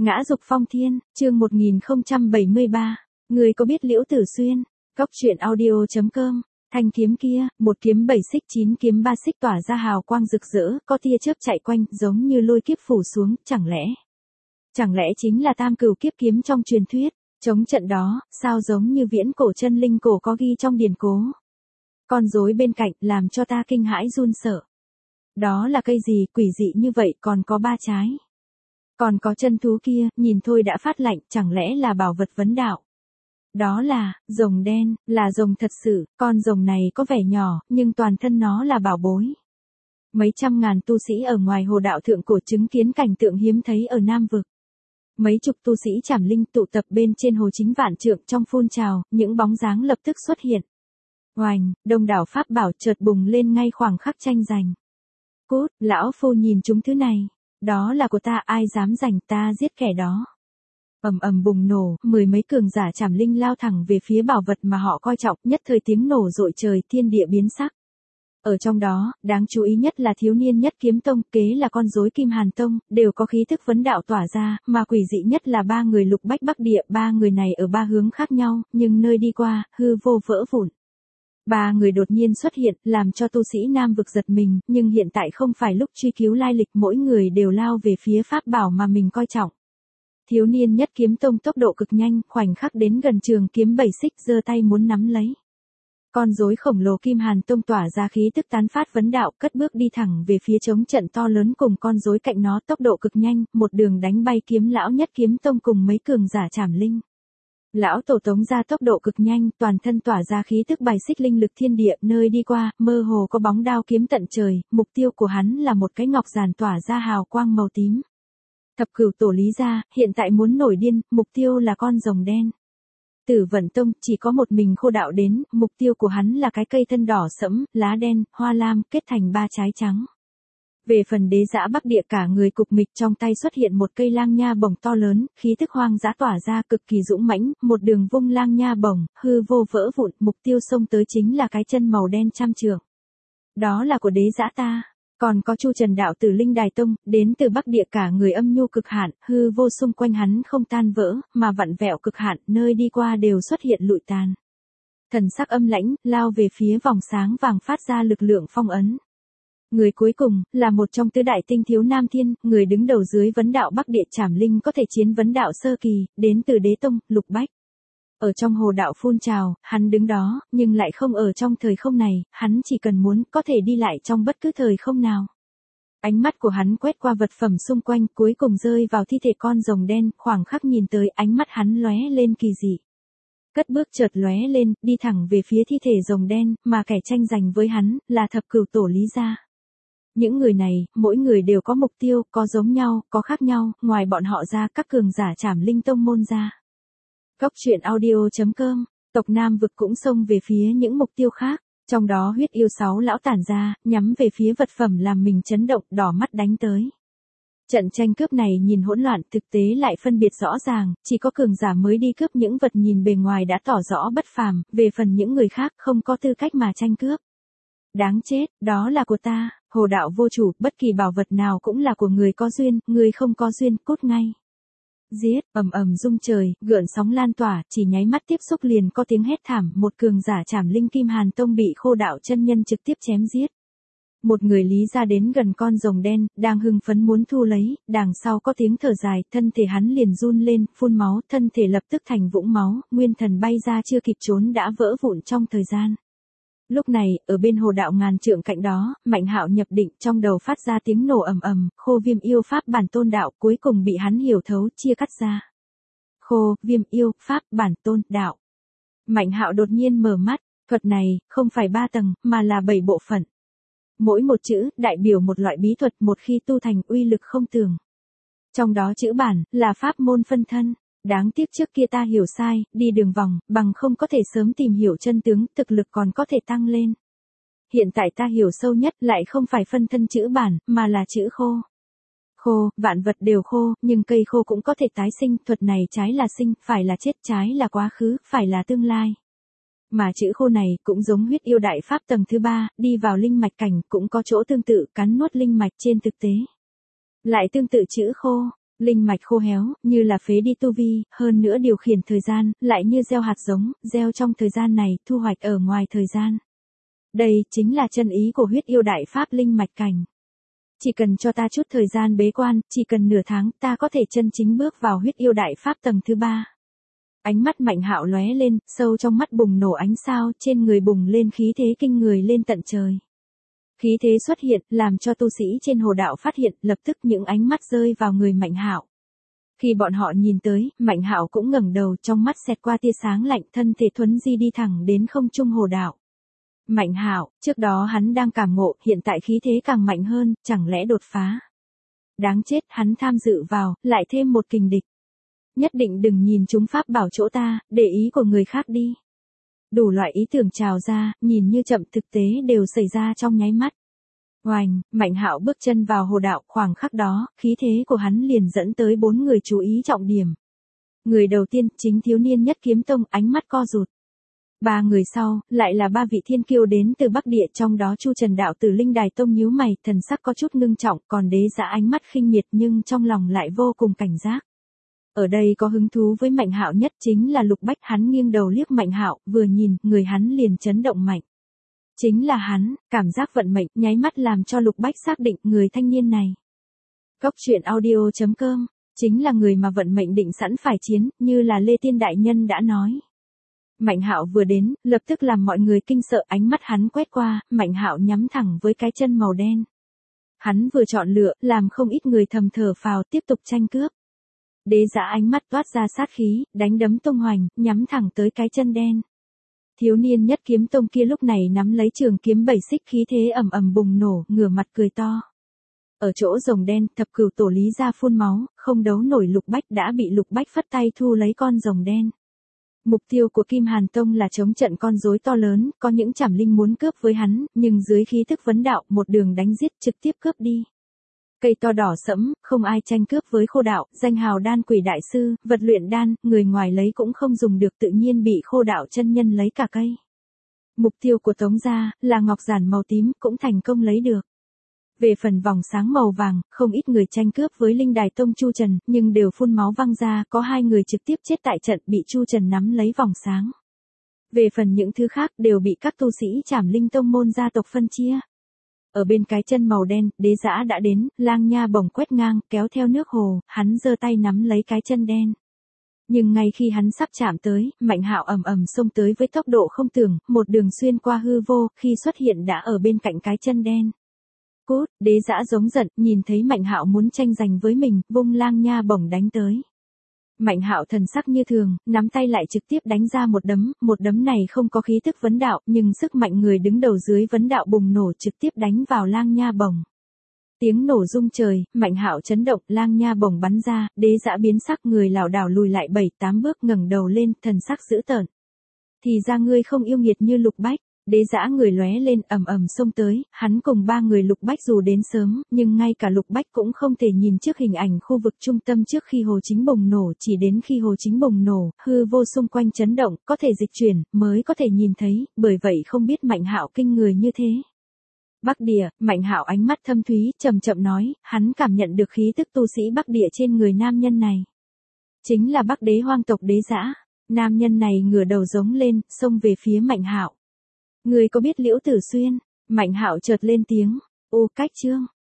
Ngã dục phong thiên, chương 1073. Người có biết Liễu Tử Xuyên? Cóc truyện audio.com. Thanh kiếm kia, một kiếm 7 xích 9 kiếm 3 xích tỏa ra hào quang rực rỡ, có tia chớp chạy quanh, giống như lôi kiếp phủ xuống, chẳng lẽ chính là Tam Cửu kiếp kiếm trong truyền thuyết? Chống trận đó, sao giống như viễn cổ chân linh cổ có ghi trong điển cố. Con rối bên cạnh làm cho ta kinh hãi run sợ. Đó là cây gì quỷ dị như vậy, còn có 3 trái. Còn có chân thú kia, nhìn thôi đã phát lạnh, chẳng lẽ là bảo vật vấn đạo. Đó là, rồng đen, là rồng thật sự, con rồng này có vẻ nhỏ, nhưng toàn thân nó là bảo bối. Mấy trăm ngàn tu sĩ ở ngoài hồ đạo thượng cổ chứng kiến cảnh tượng hiếm thấy ở Nam Vực. Mấy chục tu sĩ Trảm Linh tụ tập bên trên hồ chính vạn trượng trong phun trào, những bóng dáng lập tức xuất hiện. Oành, đông đảo pháp bảo chợt bùng lên ngay khoảng khắc tranh giành. Cút, lão phu nhìn chúng thứ này. Đó là của ta, ai dám giành, ta giết kẻ đó. Ầm ầm bùng nổ, mười mấy cường giả Trảm Linh lao thẳng về phía bảo vật mà họ coi trọng, nhất thời tiếng nổ rội trời, thiên địa biến sắc. Ở trong đó, đáng chú ý nhất là thiếu niên Nhất Kiếm Tông, kế là con rối Kim Hàn Tông, đều có khí thức vấn đạo tỏa ra, mà quỷ dị nhất là 3 người Lục Bách Bắc Địa, 3 người này ở 3 hướng khác nhau, nhưng nơi đi qua, hư vô vỡ vụn. 3 người đột nhiên xuất hiện, làm cho tu sĩ Nam Vực giật mình, nhưng hiện tại không phải lúc truy cứu lai lịch, mỗi người đều lao về phía pháp bảo mà mình coi trọng. Thiếu niên Nhất Kiếm Tông tốc độ cực nhanh, khoảnh khắc đến gần trường kiếm 7 xích, giơ tay muốn nắm lấy. Con rối khổng lồ Kim Hàn Tông tỏa ra khí tức tán phát vấn đạo, cất bước đi thẳng về phía chống trận to lớn cùng con rối cạnh nó, tốc độ cực nhanh, một đường đánh bay kiếm lão Nhất Kiếm Tông cùng mấy cường giả Trảm Linh. Lão tổ tống ra tốc độ cực nhanh, toàn thân tỏa ra khí tức bài xích linh lực thiên địa, nơi đi qua, mơ hồ có bóng đao kiếm tận trời, mục tiêu của hắn là một cái ngọc giản tỏa ra hào quang màu tím. Thập Cửu tổ Lý gia, hiện tại muốn nổi điên, mục tiêu là con rồng đen. Tử Vận Tông, chỉ có một mình Khô đạo đến, mục tiêu của hắn là cái cây thân đỏ sẫm, lá đen, hoa lam, kết thành 3 trái trắng. Về phần Đế Dã Bắc Địa, cả người cục mịch, trong tay xuất hiện một cây lang nha bổng to lớn, khí tức hoang dã tỏa ra cực kỳ dũng mãnh, một đường vung lang nha bổng, hư vô vỡ vụn, mục tiêu xông tới chính là cái chân màu đen trăm trượng. Đó là của Đế Dã ta. Còn có Chu Trần đạo tử Linh Đài Tông, đến từ Bắc Địa, cả người âm nhu cực hạn, hư vô xung quanh hắn không tan vỡ, mà vặn vẹo cực hạn, nơi đi qua đều xuất hiện lụi tàn. Thần sắc âm lãnh, lao về phía vòng sáng vàng phát ra lực lượng phong ấn. Người cuối cùng, là một trong tứ đại tinh thiếu Nam Thiên, người đứng đầu dưới vấn đạo Bắc Địa Trảm Linh có thể chiến vấn đạo sơ kỳ, đến từ Đế Tông, Lục Bách. Ở trong hồ đạo phun trào, hắn đứng đó, nhưng lại không ở trong thời không này, hắn chỉ cần muốn, có thể đi lại trong bất cứ thời không nào. Ánh mắt của hắn quét qua vật phẩm xung quanh, cuối cùng rơi vào thi thể con rồng đen, khoảng khắc nhìn tới, ánh mắt hắn lóe lên kỳ dị. Cất bước chợt lóe lên, đi thẳng về phía thi thể rồng đen, mà kẻ tranh giành với hắn, là Thập Cửu tổ Lý gia. Những người này, mỗi người đều có mục tiêu, có giống nhau, có khác nhau, ngoài bọn họ ra, các cường giả Trảm Linh tông môn ra. Cóc truyện audio.com, tộc Nam Vực cũng xông về phía những mục tiêu khác, trong đó huyết yêu 6 lão tản ra, nhắm về phía vật phẩm làm mình chấn động, đỏ mắt đánh tới. Trận tranh cướp này nhìn hỗn loạn, thực tế lại phân biệt rõ ràng, chỉ có cường giả mới đi cướp những vật nhìn bề ngoài đã tỏ rõ bất phàm, về phần những người khác không có tư cách mà tranh cướp. Đáng chết, đó là của ta, hồ đạo vô chủ, bất kỳ bảo vật nào cũng là của người có duyên, người không có duyên, cút ngay. Giết, ầm ầm rung trời, gợn sóng lan tỏa, chỉ nháy mắt tiếp xúc liền có tiếng hét thảm, một cường giả Trảm Linh Kim Hàn Tông bị Khô đạo chân nhân trực tiếp chém giết. Một người Lý gia đến gần con rồng đen, đang hưng phấn muốn thu lấy, đằng sau có tiếng thở dài, thân thể hắn liền run lên, phun máu, thân thể lập tức thành vũng máu, nguyên thần bay ra chưa kịp trốn đã vỡ vụn trong thời gian. Lúc này, ở bên hồ đạo ngàn trượng cạnh đó, Mạnh Hạo nhập định, trong đầu phát ra tiếng nổ ầm ầm, Khô Viêm yêu pháp bản tôn đạo, cuối cùng bị hắn hiểu thấu, chia cắt ra. Khô, Viêm yêu, pháp, bản tôn, đạo. Mạnh Hạo đột nhiên mở mắt, thuật này, không phải 3 tầng, mà là 7 bộ phận. Mỗi một chữ, đại biểu một loại bí thuật, một khi tu thành uy lực không tưởng. Trong đó chữ bản, là pháp môn phân thân. Đáng tiếc trước kia ta hiểu sai, đi đường vòng, bằng không có thể sớm tìm hiểu chân tướng, thực lực còn có thể tăng lên. Hiện tại ta hiểu sâu nhất lại không phải phân thân chữ bản, mà là chữ khô. Khô, vạn vật đều khô, nhưng cây khô cũng có thể tái sinh, thuật này trái là sinh, phải là chết, trái là quá khứ, phải là tương lai. Mà chữ khô này, cũng giống huyết yêu đại pháp tầng thứ 3, đi vào linh mạch cảnh, cũng có chỗ tương tự, cắn nuốt linh mạch trên thực tế. Lại tương tự chữ khô. Linh mạch khô héo, như là phế đi tu vi, hơn nữa điều khiển thời gian, lại như gieo hạt giống, gieo trong thời gian này, thu hoạch ở ngoài thời gian. Đây chính là chân ý của huyết yêu đại pháp linh mạch cảnh. Chỉ cần cho ta chút thời gian bế quan, chỉ cần nửa tháng, ta có thể chân chính bước vào huyết yêu đại pháp tầng thứ 3. Ánh mắt Mạnh Hạo lóe lên, sâu trong mắt bùng nổ ánh sao, trên người bùng lên khí thế kinh người lên tận trời. Khí thế xuất hiện, làm cho tu sĩ trên hồ đạo phát hiện, lập tức những ánh mắt rơi vào người Mạnh Hạo. Khi bọn họ nhìn tới, Mạnh Hạo cũng ngẩng đầu, trong mắt xẹt qua tia sáng lạnh, thân thể thuấn di đi thẳng đến không trung hồ đạo. Mạnh Hạo, trước đó hắn đang cảm ngộ, hiện tại khí thế càng mạnh hơn, chẳng lẽ đột phá. Đáng chết, hắn tham dự vào, lại thêm một kình địch. Nhất định đừng nhìn chúng pháp bảo chỗ ta, để ý của người khác đi. Đủ loại ý tưởng trào ra, nhìn như chậm thực tế đều xảy ra trong nháy mắt. Oành, Mạnh Hạo bước chân vào hồ đạo, khoảng khắc đó, khí thế của hắn liền dẫn tới 4 người chú ý trọng điểm. Người đầu tiên, chính thiếu niên nhất kiếm tông, ánh mắt co rụt. 3 người sau, lại là 3 vị thiên kiêu đến từ Bắc Địa, trong đó Chu Trần đạo tử Linh Đài Tông nhíu mày, thần sắc có chút ngưng trọng, còn Đế Dã ánh mắt khinh miệt nhưng trong lòng lại vô cùng cảnh giác. Ở đây có hứng thú với Mạnh Hạo nhất chính là Lục Bách, hắn nghiêng đầu liếc Mạnh Hạo, vừa nhìn, người hắn liền chấn động mạnh. Chính là hắn, cảm giác vận mệnh, nháy mắt làm cho Lục Bách xác định người thanh niên này. Góc truyện audio.com, chính là người mà vận mệnh định sẵn phải chiến, như là Lê Tiên Đại Nhân đã nói. Mạnh Hạo vừa đến, lập tức làm mọi người kinh sợ, ánh mắt hắn quét qua, Mạnh Hạo nhắm thẳng với cái chân màu đen. Hắn vừa chọn lựa, làm không ít người thầm thở phào, tiếp tục tranh cướp. Đế Dã ánh mắt toát ra sát khí, đánh đấm tung hoành, nhắm thẳng tới cái chân đen. Thiếu niên nhất kiếm tông kia lúc này nắm lấy trường kiếm 7 xích, khí thế ầm ầm bùng nổ, ngửa mặt cười to. Ở chỗ rồng đen, thập cửu tổ Lý ra phun máu, không đấu nổi Lục Bách, đã bị Lục Bách phất tay thu lấy con rồng đen. Mục tiêu của Kim Hàn Tông là chống trận con rối to lớn, có những trảm linh muốn cướp với hắn, nhưng dưới khí thức vấn đạo, một đường đánh giết trực tiếp cướp đi. Cây to đỏ sẫm, không ai tranh cướp với Khô đạo, danh hào đan quỷ đại sư, vật luyện đan, người ngoài lấy cũng không dùng được, tự nhiên bị Khô đạo chân nhân lấy cả cây. Mục tiêu của Tống gia là ngọc giản màu tím, cũng thành công lấy được. Về phần vòng sáng màu vàng, không ít người tranh cướp với Linh Đài Tông Chu Trần, nhưng đều phun máu văng ra, có 2 người trực tiếp chết tại trận, bị Chu Trần nắm lấy vòng sáng. Về phần những thứ khác đều bị các tu sĩ Trảm Linh Tông môn gia tộc phân chia. Ở bên cái chân màu đen, Đế Dã đã đến, lang nha bổng quét ngang, kéo theo nước hồ, hắn giơ tay nắm lấy cái chân đen. Nhưng ngay khi hắn sắp chạm tới, Mạnh Hạo ầm ầm xông tới với tốc độ không tưởng, một đường xuyên qua hư vô, khi xuất hiện đã ở bên cạnh cái chân đen. Cút, Đế Dã giống giận, nhìn thấy Mạnh Hạo muốn tranh giành với mình, vung lang nha bổng đánh tới. Mạnh Hạo thần sắc như thường, nắm tay lại trực tiếp đánh ra một đấm này không có khí tức vấn đạo, nhưng sức mạnh người đứng đầu dưới vấn đạo bùng nổ, trực tiếp đánh vào lang nha bổng. Tiếng nổ rung trời, Mạnh Hạo chấn động, lang nha bổng bắn ra, Đế Dã biến sắc, người lảo đảo lùi lại 7-8 bước, ngẩng đầu lên, thần sắc dữ tợn. Thì ra ngươi không yêu nghiệt như Lục Bách. Đế Dã người lóe lên, ầm ầm xông tới, hắn cùng 3 người Lục Bách dù đến sớm, nhưng ngay cả Lục Bách cũng không thể nhìn trước hình ảnh khu vực trung tâm trước khi hồ chính bùng nổ, chỉ đến khi hồ chính bùng nổ, hư vô xung quanh chấn động, có thể dịch chuyển, mới có thể nhìn thấy, bởi vậy không biết Mạnh Hạo kinh người như thế. Bắc Địa, Mạnh Hạo ánh mắt thâm thúy, chậm chậm nói, hắn cảm nhận được khí tức tu sĩ Bắc Địa trên người nam nhân này. Chính là Bắc Đế hoang tộc Đế Dã. Nam nhân này ngửa đầu giống lên, xông về phía Mạnh Hạo. Người có biết Liễu Tử Xuyên? Mạnh Hạo chợt lên tiếng. Ô, cách chương.